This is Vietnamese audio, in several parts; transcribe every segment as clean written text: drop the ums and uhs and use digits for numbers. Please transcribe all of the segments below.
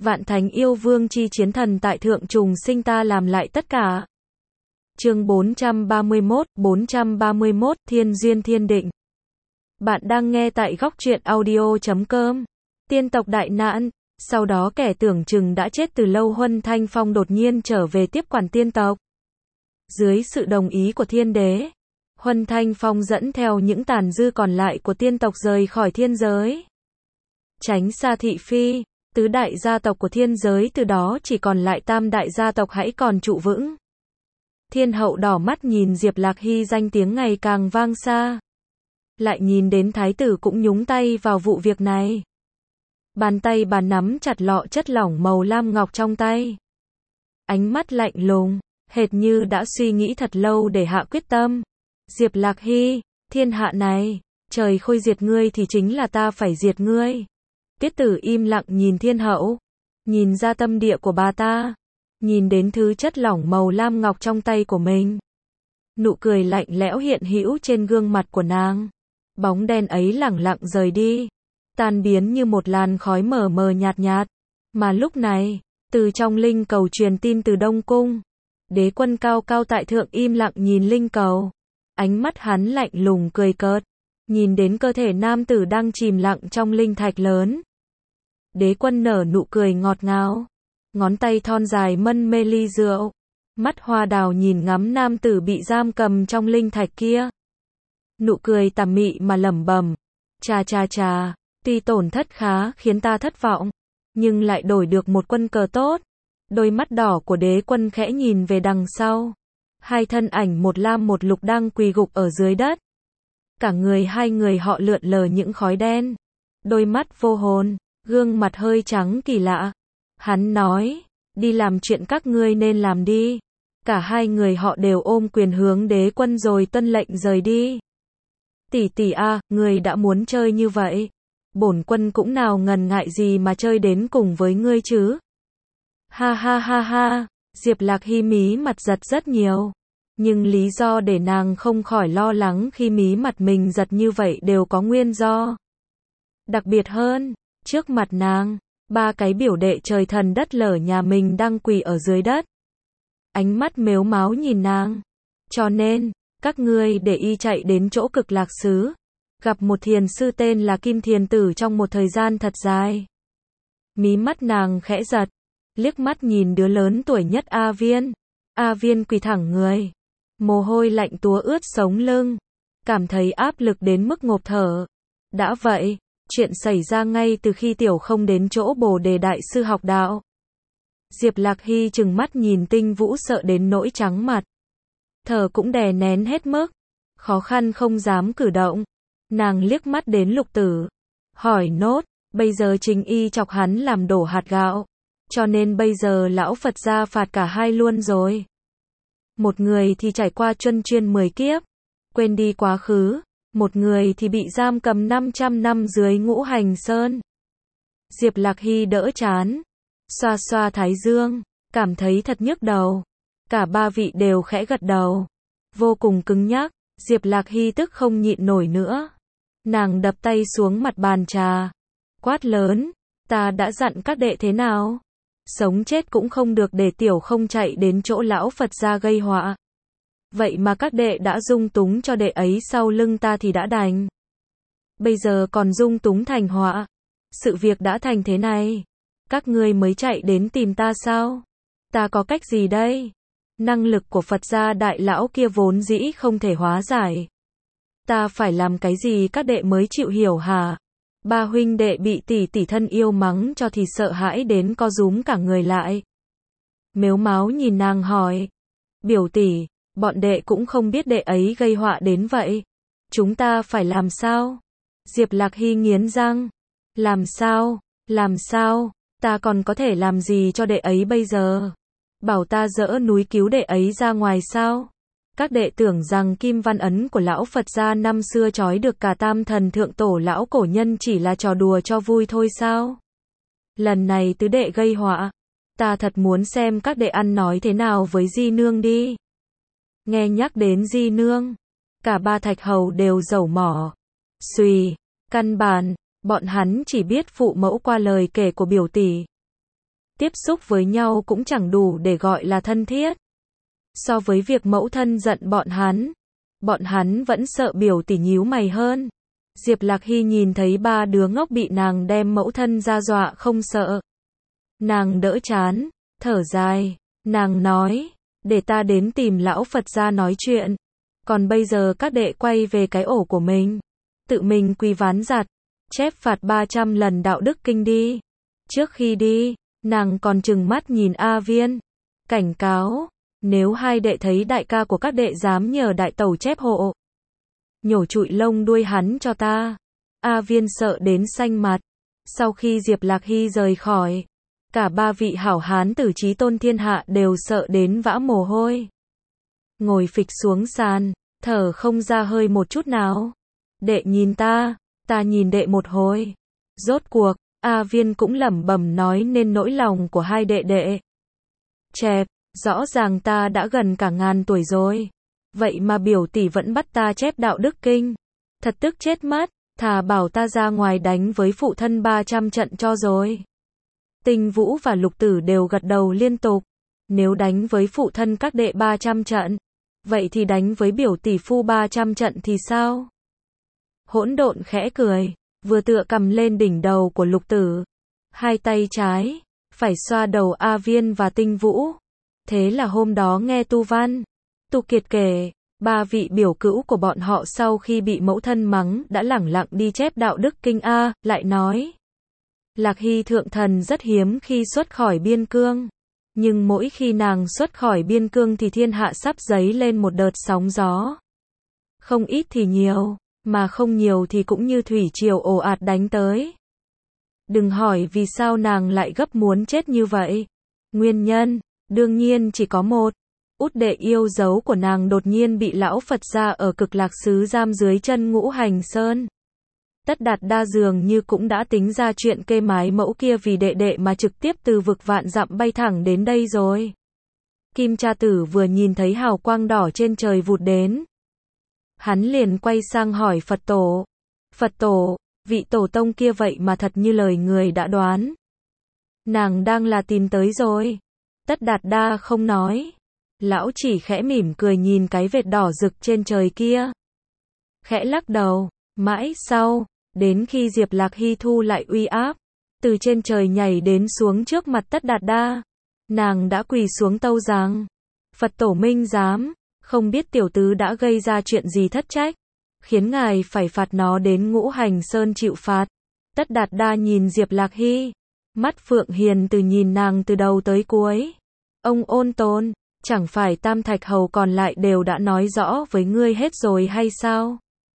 Vạn thánh yêu vương chi chiến thần tại thượng trùng sinh ta làm lại tất cả. Chương 431, Thiên duyên thiên định. Bạn đang nghe tại góc truyện audio.com. Tiên tộc đại nạn, sau đó kẻ tưởng chừng đã chết từ lâu Huân Thanh Phong đột nhiên trở về tiếp quản tiên tộc. Dưới sự đồng ý của thiên đế, Huân Thanh Phong dẫn theo những tàn dư còn lại của tiên tộc rời khỏi thiên giới. Tránh xa thị phi, tứ đại gia tộc của thiên giới từ đó chỉ còn lại tam đại gia tộc hãy còn trụ vững. Thiên hậu đỏ mắt nhìn Diệp Lạc Hy danh tiếng ngày càng vang xa. Lại nhìn đến thái tử cũng nhúng tay vào vụ việc này. Bàn tay bà nắm chặt lọ chất lỏng màu lam ngọc trong tay. Ánh mắt lạnh lùng, hệt như đã suy nghĩ thật lâu để hạ quyết tâm. Diệp Lạc Hy, thiên hạ này, trời khôi diệt ngươi thì chính là ta phải diệt ngươi. Tiết tử im lặng nhìn thiên hậu, nhìn ra tâm địa của bà ta, nhìn đến thứ chất lỏng màu lam ngọc trong tay của mình. Nụ cười lạnh lẽo hiện hữu trên gương mặt của nàng. Bóng đen ấy lẳng lặng rời đi, tan biến như một làn khói mờ mờ nhạt nhạt. Mà lúc này, từ trong linh cầu truyền tin từ Đông Cung, đế quân cao cao tại thượng im lặng nhìn linh cầu. Ánh mắt hắn lạnh lùng cười cợt, nhìn đến cơ thể nam tử đang chìm lặng trong linh thạch lớn. Đế quân nở nụ cười ngọt ngào, ngón tay thon dài mân mê ly rượu, mắt hoa đào nhìn ngắm nam tử bị giam cầm trong linh thạch kia. Nụ cười tà mị mà lẩm bẩm, chà, tuy tổn thất khá khiến ta thất vọng, nhưng lại đổi được một quân cờ tốt. Đôi mắt đỏ của đế quân khẽ nhìn về đằng sau. Hai thân ảnh một lam một lục đang quỳ gục ở dưới đất. Cả người hai người họ lượn lờ những khói đen. Đôi mắt vô hồn, gương mặt hơi trắng kỳ lạ. Hắn nói, đi làm chuyện các ngươi nên làm đi. Cả hai người họ đều ôm quyền hướng đế quân rồi tuân lệnh rời đi. Tỷ tỷ a, ngươi đã muốn chơi như vậy, bổn quân cũng nào ngần ngại gì mà chơi đến cùng với ngươi chứ. Ha, Diệp Lạc Hy mí mặt giật rất nhiều. Nhưng lý do để nàng không khỏi lo lắng khi mí mặt mình giật như vậy đều có nguyên do. Đặc biệt hơn, trước mặt nàng, ba cái biểu đệ trời thần đất lở nhà mình đang quỳ ở dưới đất. Ánh mắt mếu máo nhìn nàng. Cho nên, các ngươi để y chạy đến chỗ Cực Lạc xứ, gặp một thiền sư tên là Kim Thiền Tử trong một thời gian thật dài. Mí mắt nàng khẽ giật, liếc mắt nhìn đứa lớn tuổi nhất A Viên. A Viên quỳ thẳng người, mồ hôi lạnh túa ướt sống lưng, cảm thấy áp lực đến mức ngộp thở. Đã vậy, chuyện xảy ra ngay từ khi Tiểu Không đến chỗ Bồ Đề đại sư học đạo. Diệp Lạc Hy trừng mắt nhìn Tinh Vũ sợ đến nỗi trắng mặt. Thở cũng đè nén hết mức, khó khăn không dám cử động. Nàng liếc mắt đến Lục Tử, hỏi nốt, bây giờ Trình Y chọc hắn làm đổ hạt gạo, cho nên bây giờ lão Phật gia phạt cả hai luôn rồi. Một người thì trải qua chuân chuyên 10 kiếp, quên đi quá khứ, một người thì bị giam cầm 500 năm dưới Ngũ Hành Sơn. Diệp Lạc Hy đỡ chán, xoa xoa thái dương, cảm thấy thật nhức đầu. Cả ba vị đều khẽ gật đầu, vô cùng cứng nhắc. Diệp Lạc Hy tức không nhịn nổi nữa. Nàng đập tay xuống mặt bàn trà, quát lớn, ta đã dặn các đệ thế nào? Sống chết cũng không được để Tiểu Không chạy đến chỗ lão Phật gia gây họa. Vậy mà các đệ đã dung túng cho đệ ấy sau lưng ta thì đã đành. Bây giờ còn dung túng thành họa. Sự việc đã thành thế này, các ngươi mới chạy đến tìm ta sao? Ta có cách gì đây? Năng lực của Phật gia đại lão kia vốn dĩ không thể hóa giải. Ta phải làm cái gì các đệ mới chịu hiểu hả? Ba huynh đệ bị tỷ tỷ thân yêu mắng cho thì sợ hãi đến co rúm cả người lại. Mếu máo nhìn nàng hỏi, biểu tỷ, bọn đệ cũng không biết đệ ấy gây họa đến vậy. Chúng ta phải làm sao? Diệp Lạc Hy nghiến răng, làm sao, ta còn có thể làm gì cho đệ ấy bây giờ? Bảo ta dỡ núi cứu đệ ấy ra ngoài sao? Các đệ tưởng rằng kim văn ấn của lão Phật gia năm xưa trói được cả tam thần thượng tổ lão cổ nhân chỉ là trò đùa cho vui thôi sao? Lần này tứ đệ gây họa, ta thật muốn xem các đệ ăn nói thế nào với Di Nương đi. Nghe nhắc đến Di Nương, cả ba thạch hầu đều dẩu mỏ. Căn bản, bọn hắn chỉ biết phụ mẫu qua lời kể của biểu tỷ. tiếp xúc với nhau cũng chẳng đủ để gọi là thân thiết. So với việc mẫu thân giận bọn hắn vẫn sợ biểu tỷ nhíu mày hơn. Diệp Lạc Hy nhìn thấy ba đứa ngốc bị nàng đem mẫu thân ra dọa không sợ. Nàng đỡ chán, thở dài, nàng nói, để ta đến tìm lão Phật ra nói chuyện. Còn bây giờ các đệ quay về cái ổ của mình, tự mình quỳ ván giặt, chép phạt 300 lần đạo đức kinh đi. Trước khi đi, nàng còn trừng mắt nhìn A Viên, cảnh cáo, nếu hai đệ thấy đại ca của các đệ dám nhờ đại tẩu chép hộ, nhổ trụi lông đuôi hắn cho ta. A Viên sợ đến xanh mặt. Sau khi Diệp Lạc Hy rời khỏi, cả ba vị hảo hán tử chí tôn thiên hạ đều sợ đến vã mồ hôi. Ngồi phịch xuống sàn, thở không ra hơi một chút nào. Đệ nhìn ta nhìn đệ một hồi. Rốt cuộc, A Viên cũng lẩm bẩm nói nên nỗi lòng của hai đệ đệ. Chẹp, rõ ràng ta đã gần cả ngàn tuổi rồi. Vậy mà biểu tỷ vẫn bắt ta chép đạo đức kinh. Thật tức chết mất, thà bảo ta ra ngoài đánh với phụ thân 300 trận cho rồi. Tinh Vũ và Lục Tử đều gật đầu liên tục. Nếu đánh với phụ thân các đệ 300 trận, vậy thì đánh với biểu tỷ phu 300 trận thì sao? Hỗn Độn khẽ cười, vừa tựa cầm lên đỉnh đầu của Lục Tử. Hai tay trái, phải xoa đầu A Viên và Tinh Vũ. Thế là hôm đó nghe Tu Văn, Tu Kiệt kể, ba vị biểu cữu của bọn họ sau khi bị mẫu thân mắng đã lẳng lặng đi chép đạo đức kinh A, lại nói. Lạc Hy thượng thần rất hiếm khi xuất khỏi biên cương. Nhưng mỗi khi nàng xuất khỏi biên cương thì thiên hạ sắp dấy lên một đợt sóng gió. Không ít thì nhiều, mà không nhiều thì cũng như thủy triều ồ ạt đánh tới. Đừng hỏi vì sao nàng lại gấp muốn chết như vậy. Nguyên nhân, đương nhiên chỉ có một. Út đệ yêu dấu của nàng đột nhiên bị lão Phật gia ở Cực Lạc xứ giam dưới chân Ngũ Hành Sơn. Tất Đạt Đa dường như cũng đã tính ra chuyện kê mái mẫu kia vì đệ đệ mà trực tiếp từ vực vạn dặm bay thẳng đến đây rồi. Kim Cha Tử vừa nhìn thấy hào quang đỏ trên trời vụt đến, hắn liền quay sang hỏi Phật tổ. Phật tổ, vị tổ tông kia vậy mà thật như lời người đã đoán. Nàng đang là tìm tới rồi. Tất Đạt Đa không nói. Lão chỉ khẽ mỉm cười nhìn cái vệt đỏ rực trên trời kia. Khẽ lắc đầu, mãi sau, đến khi Diệp Lạc Hy thu lại uy áp, từ trên trời nhảy đến xuống trước mặt Tất Đạt Đa. Nàng đã quỳ xuống tâu rằng, Phật tổ minh giám, không biết tiểu tứ đã gây ra chuyện gì thất trách, khiến ngài phải phạt nó đến Ngũ Hành Sơn chịu phạt. Tất Đạt Đa nhìn Diệp Lạc Hy, mắt phượng hiền từ nhìn nàng từ đầu tới cuối. Ông Ôn Tôn, chẳng phải Tam Thạch Hầu còn lại đều đã nói rõ với ngươi hết rồi hay sao?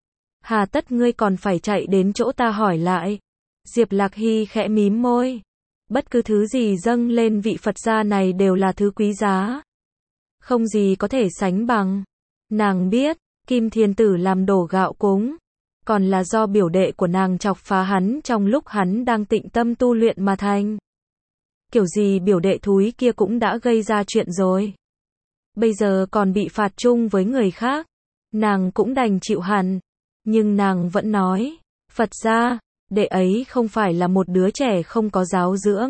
Hà tất ngươi còn phải chạy đến chỗ ta hỏi lại? Diệp Lạc Hy khẽ mím môi. Bất cứ thứ gì dâng lên vị Phật gia này đều là thứ quý giá. Không gì có thể sánh bằng. Nàng biết, Kim Thiên Tử làm đổ gạo cúng, còn là do biểu đệ của nàng chọc phá hắn trong lúc hắn đang tịnh tâm tu luyện mà thành. Kiểu gì biểu đệ thúi kia cũng đã gây ra chuyện rồi. Bây giờ còn bị phạt chung với người khác. Nàng cũng đành chịu hẳn. Nhưng nàng vẫn nói, Phật gia, đệ ấy không phải là một đứa trẻ không có giáo dưỡng.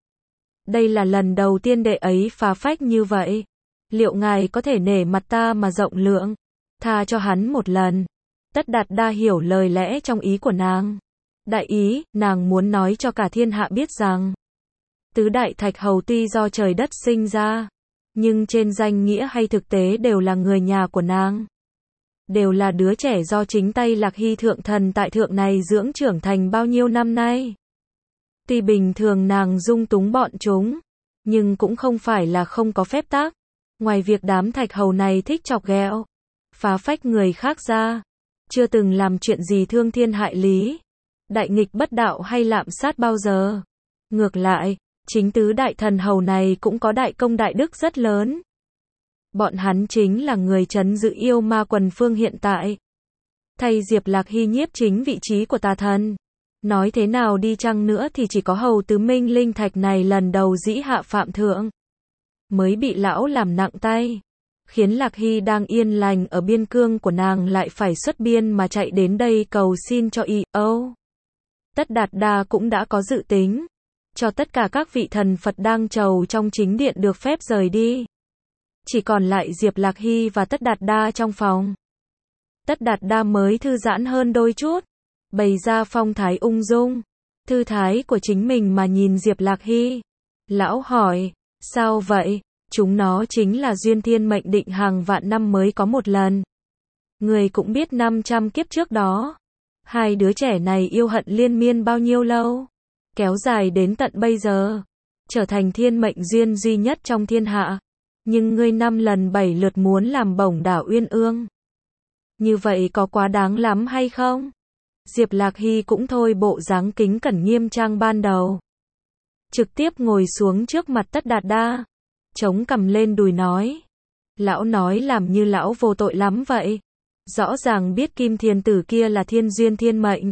Đây là lần đầu tiên đệ ấy phá phách như vậy. Liệu ngài có thể nể mặt ta mà rộng lượng, tha cho hắn một lần? Tất Đạt Đa hiểu lời lẽ trong ý của nàng. Đại ý, nàng muốn nói cho cả thiên hạ biết rằng, tứ đại thạch hầu tuy do trời đất sinh ra, nhưng trên danh nghĩa hay thực tế đều là người nhà của nàng. Đều là đứa trẻ do chính tay Lạc Hy thượng thần tại thượng này dưỡng trưởng thành bao nhiêu năm nay. Tuy bình thường nàng dung túng bọn chúng, nhưng cũng không phải là không có phép tắc. Ngoài việc đám thạch hầu này thích chọc ghẹo, phá phách người khác ra, chưa từng làm chuyện gì thương thiên hại lý, đại nghịch bất đạo hay lạm sát bao giờ. Ngược lại, chính tứ đại thần hầu này cũng có đại công đại đức rất lớn. Bọn hắn chính là người trấn giữ yêu ma quần phương hiện tại. Thay Diệp Lạc Hy nhiếp chính vị trí của tà thần. Nói thế nào đi chăng nữa thì chỉ có hầu tứ minh linh thạch này lần đầu dĩ hạ phạm thượng, mới bị lão làm nặng tay. Khiến Lạc Hy đang yên lành ở biên cương của nàng lại phải xuất biên mà chạy đến đây cầu xin cho Tất Đạt Đa cũng đã có dự tính. cho tất cả các vị thần Phật đang trầu trong chính điện được phép rời đi. Chỉ còn lại Diệp Lạc Hy và Tất Đạt Đa trong phòng. Tất Đạt Đa mới thư giãn hơn đôi chút, bày ra phong thái ung dung, thư thái của chính mình mà nhìn Diệp Lạc Hy. Lão hỏi, sao vậy? Chúng nó chính là duyên thiên mệnh định hàng vạn năm mới có một lần. Người cũng biết 500 kiếp trước đó, hai đứa trẻ này yêu hận liên miên bao nhiêu lâu, kéo dài đến tận bây giờ, trở thành thiên mệnh duyên duy nhất trong thiên hạ. Nhưng ngươi 5 lần 7 lượt muốn làm bổng đảo Uyên Ương. Như vậy có quá đáng lắm hay không? Diệp Lạc Hy cũng thôi bộ dáng kính cẩn nghiêm trang ban đầu. Trực tiếp ngồi xuống trước mặt Tất Đạt Đa, chống cằm lên đùi nói. Lão nói làm như lão vô tội lắm vậy. Rõ ràng biết Kim Thiền Tử kia là thiên duyên thiên mệnh.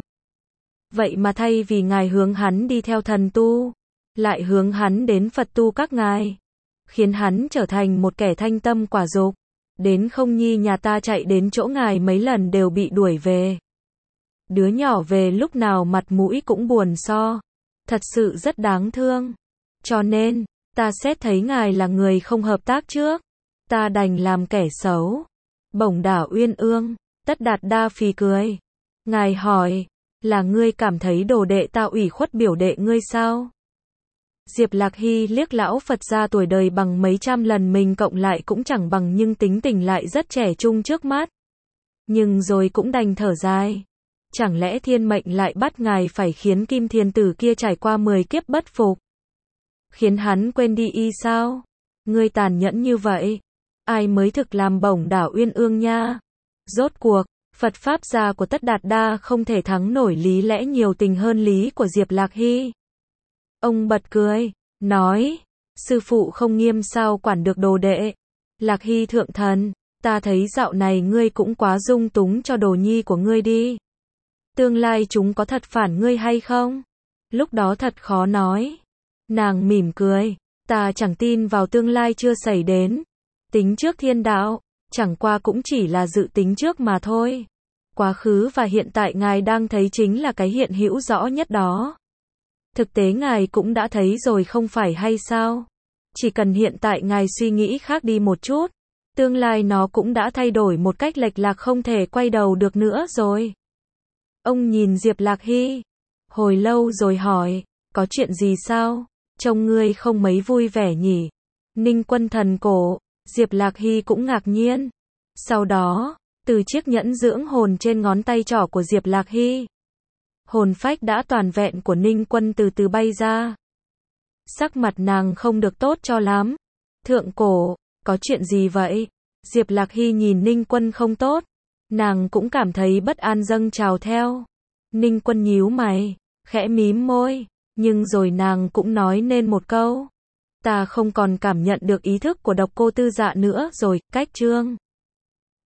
Vậy mà thay vì ngài hướng hắn đi theo thần tu, lại hướng hắn đến Phật tu các ngài, khiến hắn trở thành một kẻ thanh tâm quả dục. Đến Không Nhi nhà ta chạy đến chỗ ngài mấy lần đều bị đuổi về. Đứa nhỏ về lúc nào mặt mũi cũng buồn so. Thật sự rất đáng thương. Cho nên, ta xét thấy ngài là người không hợp tác trước. Ta đành làm kẻ xấu. Bổng đảo Uyên Ương. Tất Đạt Đa phì cười. Ngài hỏi, là ngươi cảm thấy đồ đệ ta ủy khuất biểu đệ ngươi sao? Diệp Lạc Hy liếc lão Phật gia tuổi đời bằng mấy trăm lần mình cộng lại cũng chẳng bằng, nhưng tính tình lại rất trẻ trung trước mắt. Nhưng rồi cũng đành thở dài. Chẳng lẽ thiên mệnh lại bắt ngài phải khiến Kim Thiền Tử kia trải qua 10 kiếp bất phục? Khiến hắn quên đi y sao? Ngươi tàn nhẫn như vậy. Ai mới thực làm bổng đảo Uyên Ương nha? Rốt cuộc, Phật Pháp gia của Tất Đạt Đa không thể thắng nổi lý lẽ nhiều tình hơn lý của Diệp Lạc Hy. Ông bật cười, nói, sư phụ không nghiêm sao quản được đồ đệ. Lạc Hy thượng thần, ta thấy dạo này ngươi cũng quá dung túng cho đồ nhi của ngươi đi. Tương lai chúng có thật phản ngươi hay không? Lúc đó thật khó nói. Nàng mỉm cười, ta chẳng tin vào tương lai chưa xảy đến. Tính trước thiên đạo, chẳng qua cũng chỉ là dự tính trước mà thôi. Quá khứ và hiện tại ngài đang thấy chính là cái hiện hữu rõ nhất đó. Thực tế ngài cũng đã thấy rồi không phải hay sao? Chỉ cần hiện tại ngài suy nghĩ khác đi một chút, tương lai nó cũng đã thay đổi một cách lệch lạc không thể quay đầu được nữa rồi. Ông nhìn Diệp Lạc Hy, hồi lâu rồi hỏi, có chuyện gì sao? Trông ngươi không mấy vui vẻ nhỉ? Ninh Quân thần cổ, Diệp Lạc Hy cũng ngạc nhiên. Sau đó, từ chiếc nhẫn dưỡng hồn trên ngón tay trỏ của Diệp Lạc Hy, hồn phách đã toàn vẹn của Ninh Quân từ từ bay ra. Sắc mặt nàng không được tốt cho lắm. Thượng cổ, có chuyện gì vậy? Diệp Lạc Hy nhìn Ninh Quân không tốt. Nàng cũng cảm thấy bất an dâng trào theo. Ninh Quân nhíu mày, khẽ mím môi, nhưng rồi nàng cũng nói nên một câu. Ta không còn cảm nhận được ý thức của Độc Cô Tư Dạ nữa rồi, cách chương.